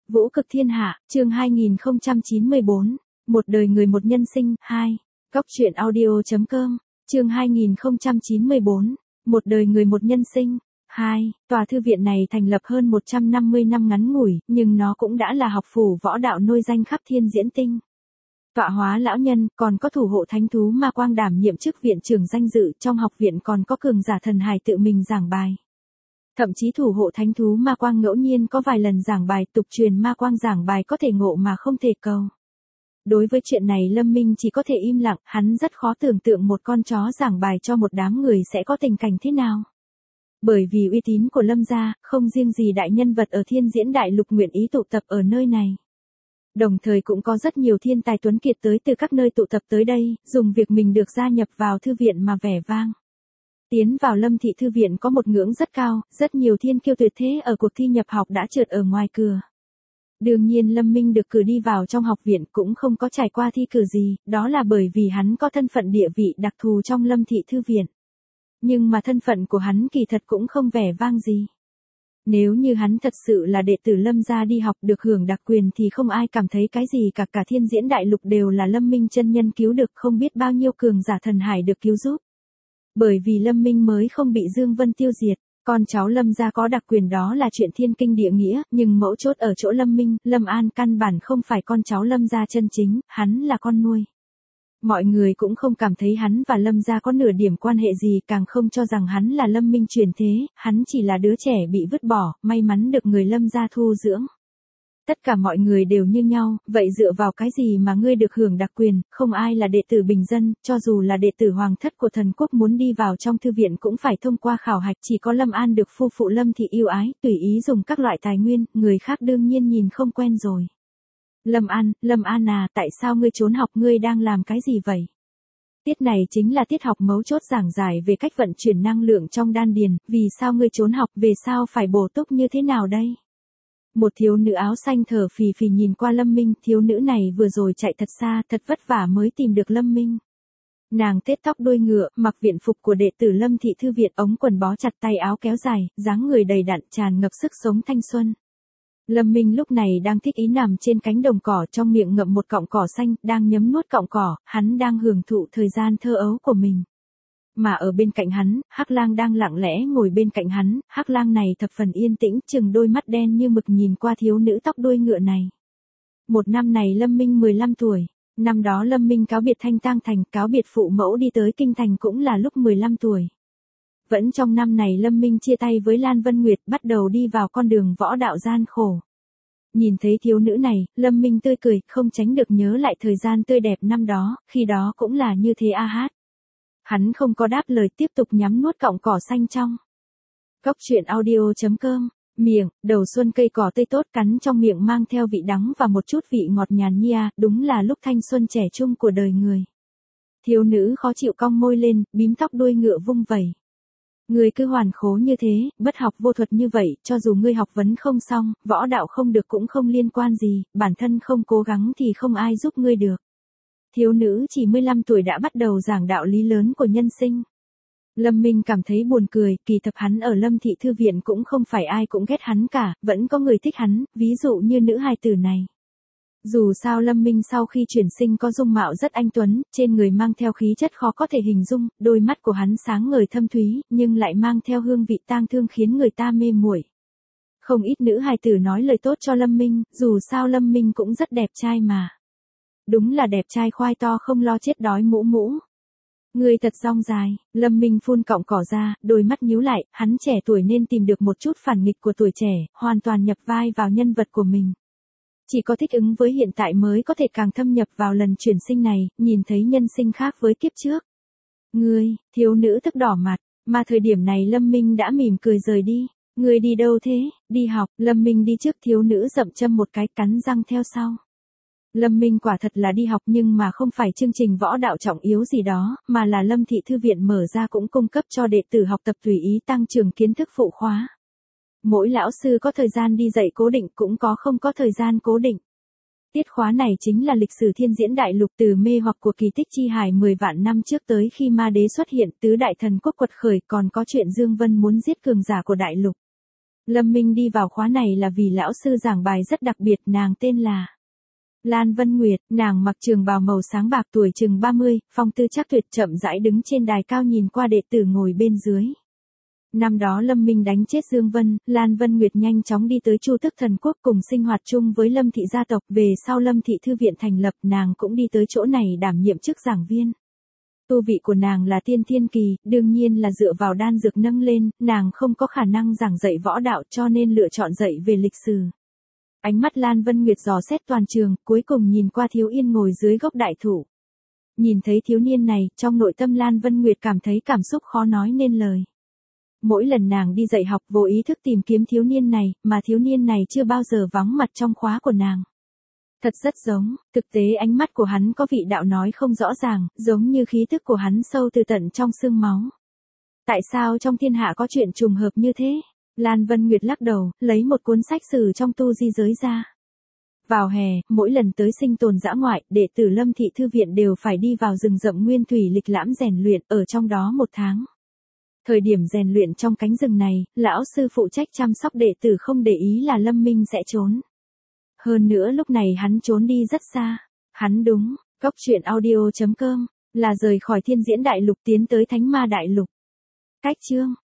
Vũ cực thiên hạ, chương 2094, một đời người một nhân sinh, 2. Góc truyện audio.com, chương 2094, một đời người một nhân sinh, 2. Tòa thư viện này thành lập hơn 150 năm ngắn ngủi, nhưng nó cũng đã là học phủ võ đạo nôi danh khắp thiên diễn tinh. Tọa hóa lão nhân, còn có thủ hộ thánh thú ma quang đảm nhiệm chức viện trưởng danh dự, trong học viện còn có cường giả thần hài tự mình giảng bài. Thậm chí thủ hộ thánh thú ma quang ngẫu nhiên có vài lần giảng bài, tục truyền ma quang giảng bài có thể ngộ mà không thể cầu. Đối với chuyện này Lâm Minh chỉ có thể im lặng, hắn rất khó tưởng tượng một con chó giảng bài cho một đám người sẽ có tình cảnh thế nào. Bởi vì uy tín của Lâm gia, không riêng gì đại nhân vật ở thiên diễn đại lục nguyện ý tụ tập ở nơi này. Đồng thời cũng có rất nhiều thiên tài tuấn kiệt tới từ các nơi tụ tập tới đây, dùng việc mình được gia nhập vào thư viện mà vẻ vang. Tiến vào Lâm thị thư viện có một ngưỡng rất cao, rất nhiều thiên kiêu tuyệt thế ở cuộc thi nhập học đã trượt ở ngoài cửa. Đương nhiên Lâm Minh được cử đi vào trong học viện cũng không có trải qua thi cử gì, đó là bởi vì hắn có thân phận địa vị đặc thù trong Lâm thị thư viện. Nhưng mà thân phận của hắn kỳ thật cũng không vẻ vang gì. Nếu như hắn thật sự là đệ tử Lâm gia đi học được hưởng đặc quyền thì không ai cảm thấy cái gì cả thiên diễn đại lục đều là Lâm Minh chân nhân cứu được, không biết bao nhiêu cường giả thần hải được cứu giúp. Bởi vì Lâm Minh mới không bị Dương Vân tiêu diệt, con cháu Lâm gia có đặc quyền đó là chuyện thiên kinh địa nghĩa, nhưng mấu chốt ở chỗ Lâm Minh, Lâm An căn bản không phải con cháu Lâm gia chân chính, hắn là con nuôi. Mọi người cũng không cảm thấy hắn và Lâm gia có nửa điểm quan hệ gì, càng không cho rằng hắn là Lâm Minh truyền thế, hắn chỉ là đứa trẻ bị vứt bỏ, may mắn được người Lâm gia thu dưỡng. Tất cả mọi người đều như nhau, vậy dựa vào cái gì mà ngươi được hưởng đặc quyền, không ai là đệ tử bình dân, cho dù là đệ tử hoàng thất của thần quốc muốn đi vào trong thư viện cũng phải thông qua khảo hạch, chỉ có Lâm An được phu phụ Lâm thị yêu ái, tùy ý dùng các loại tài nguyên, người khác đương nhiên nhìn không quen rồi. Lâm An à, tại sao ngươi trốn học, ngươi đang làm cái gì vậy? Tiết này chính là tiết học mấu chốt giảng giải về cách vận chuyển năng lượng trong đan điền, vì sao ngươi trốn học, về sao phải bổ túc như thế nào đây? Một thiếu nữ áo xanh thở phì phì nhìn qua Lâm Minh, thiếu nữ này vừa rồi chạy thật xa, thật vất vả mới tìm được Lâm Minh. Nàng tết tóc đuôi ngựa, mặc viện phục của đệ tử Lâm thị thư viện, ống quần bó chặt, tay áo kéo dài, dáng người đầy đặn, tràn ngập sức sống thanh xuân. Lâm Minh lúc này đang thích ý nằm trên cánh đồng cỏ, trong miệng ngậm một cọng cỏ xanh, đang nhấm nuốt cọng cỏ, hắn đang hưởng thụ thời gian thơ ấu của mình. Mà ở bên cạnh hắn, Hắc Lang đang lặng lẽ ngồi bên cạnh hắn, Hắc Lang này thập phần yên tĩnh, chừng đôi mắt đen như mực nhìn qua thiếu nữ tóc đuôi ngựa này. Một năm này Lâm Minh 15 tuổi, năm đó Lâm Minh cáo biệt Thanh Tang Thành, cáo biệt phụ mẫu đi tới Kinh Thành cũng là lúc 15 tuổi. Vẫn trong năm này Lâm Minh chia tay với Lan Vân Nguyệt, bắt đầu đi vào con đường võ đạo gian khổ. Nhìn thấy thiếu nữ này, Lâm Minh tươi cười, không tránh được nhớ lại thời gian tươi đẹp năm đó, khi đó cũng là như thế a hát. Hắn không có đáp lời, tiếp tục nhắm nuốt cọng cỏ xanh trong. Góc truyện audio.com, miệng, đầu xuân cây cỏ tươi tốt, cắn trong miệng mang theo vị đắng và một chút vị ngọt nhàn nhia, đúng là lúc thanh xuân trẻ trung của đời người. Thiếu nữ khó chịu cong môi lên, bím tóc đuôi ngựa vung vẩy. Ngươi cứ hoàn khố như thế, bất học vô thuật như vậy, cho dù ngươi học vấn không xong, võ đạo không được cũng không liên quan gì, bản thân không cố gắng thì không ai giúp ngươi được. Thiếu nữ chỉ 15 tuổi đã bắt đầu giảng đạo lý lớn của nhân sinh. Lâm Minh cảm thấy buồn cười, kỳ thực hắn ở Lâm thị thư viện cũng không phải ai cũng ghét hắn cả, vẫn có người thích hắn, ví dụ như nữ hài tử này. Dù sao Lâm Minh sau khi chuyển sinh có dung mạo rất anh tuấn, trên người mang theo khí chất khó có thể hình dung, đôi mắt của hắn sáng ngời thâm thúy, nhưng lại mang theo hương vị tang thương khiến người ta mê muội. Không ít nữ hài tử nói lời tốt cho Lâm Minh, dù sao Lâm Minh cũng rất đẹp trai mà. Đúng là đẹp trai khoai to không lo chết đói mũ mũ. Người thật rong dài, Lâm Minh phun cọng cỏ ra, đôi mắt nhíu lại, hắn trẻ tuổi nên tìm được một chút phản nghịch của tuổi trẻ, hoàn toàn nhập vai vào nhân vật của mình. Chỉ có thích ứng với hiện tại mới có thể càng thâm nhập vào lần chuyển sinh này, nhìn thấy nhân sinh khác với kiếp trước. Ngươi, thiếu nữ tức đỏ mặt, mà thời điểm này Lâm Minh đã mỉm cười rời đi. Ngươi đi đâu thế? Đi học. Lâm Minh đi trước, thiếu nữ dậm châm một cái, cắn răng theo sau. Lâm Minh quả thật là đi học, nhưng mà không phải chương trình võ đạo trọng yếu gì đó, mà là Lâm thị thư viện mở ra cũng cung cấp cho đệ tử học tập tùy ý tăng trưởng kiến thức phụ khóa. Mỗi lão sư có thời gian đi dạy cố định, cũng có không có thời gian cố định. Tiết khóa này chính là lịch sử thiên diễn đại lục, từ mê hoặc của kỳ tích chi hải 10 vạn năm trước tới khi ma đế xuất hiện, tứ đại thần quốc quật khởi, còn có chuyện Dương Vân muốn giết cường giả của đại lục. Lâm Minh đi vào khóa này là vì lão sư giảng bài rất đặc biệt, nàng tên là Lan Vân Nguyệt, nàng mặc trường bào màu sáng bạc, tuổi chừng 30, phong tư chắc tuyệt, chậm rãi đứng trên đài cao nhìn qua đệ tử ngồi bên dưới. Năm đó Lâm Minh đánh chết Dương Vân, Lan Vân Nguyệt nhanh chóng đi tới Chu Tức Thần Quốc cùng sinh hoạt chung với Lâm thị gia tộc, về sau Lâm thị thư viện thành lập, nàng cũng đi tới chỗ này đảm nhiệm chức giảng viên. Tu vị của nàng là tiên thiên kỳ, đương nhiên là dựa vào đan dược nâng lên, nàng không có khả năng giảng dạy võ đạo cho nên lựa chọn dạy về lịch sử. Ánh mắt Lan Vân Nguyệt dò xét toàn trường, cuối cùng nhìn qua Thiếu Yên ngồi dưới gốc đại thụ. Nhìn thấy thiếu niên này, trong nội tâm Lan Vân Nguyệt cảm thấy cảm xúc khó nói nên lời. Mỗi lần nàng đi dạy học vô ý thức tìm kiếm thiếu niên này, mà thiếu niên này chưa bao giờ vắng mặt trong khóa của nàng. Thật rất giống, thực tế ánh mắt của hắn có vị đạo nói không rõ ràng, giống như khí tức của hắn sâu từ tận trong xương máu. Tại sao trong thiên hạ có chuyện trùng hợp như thế? Lan Vân Nguyệt lắc đầu, lấy một cuốn sách sử trong tu di giới ra. Vào hè, mỗi lần tới sinh tồn dã ngoại, đệ tử Lâm thị thư viện đều phải đi vào rừng rậm nguyên thủy lịch lãm rèn luyện, ở trong đó 1 tháng. Thời điểm rèn luyện trong cánh rừng này, lão sư phụ trách chăm sóc đệ tử không để ý là Lâm Minh sẽ trốn. Hơn nữa lúc này hắn trốn đi rất xa. Hắn đúng, Cốc truyện audio.com, là rời khỏi Thiên Diễn Đại Lục tiến tới Thánh Ma Đại Lục. Cách chương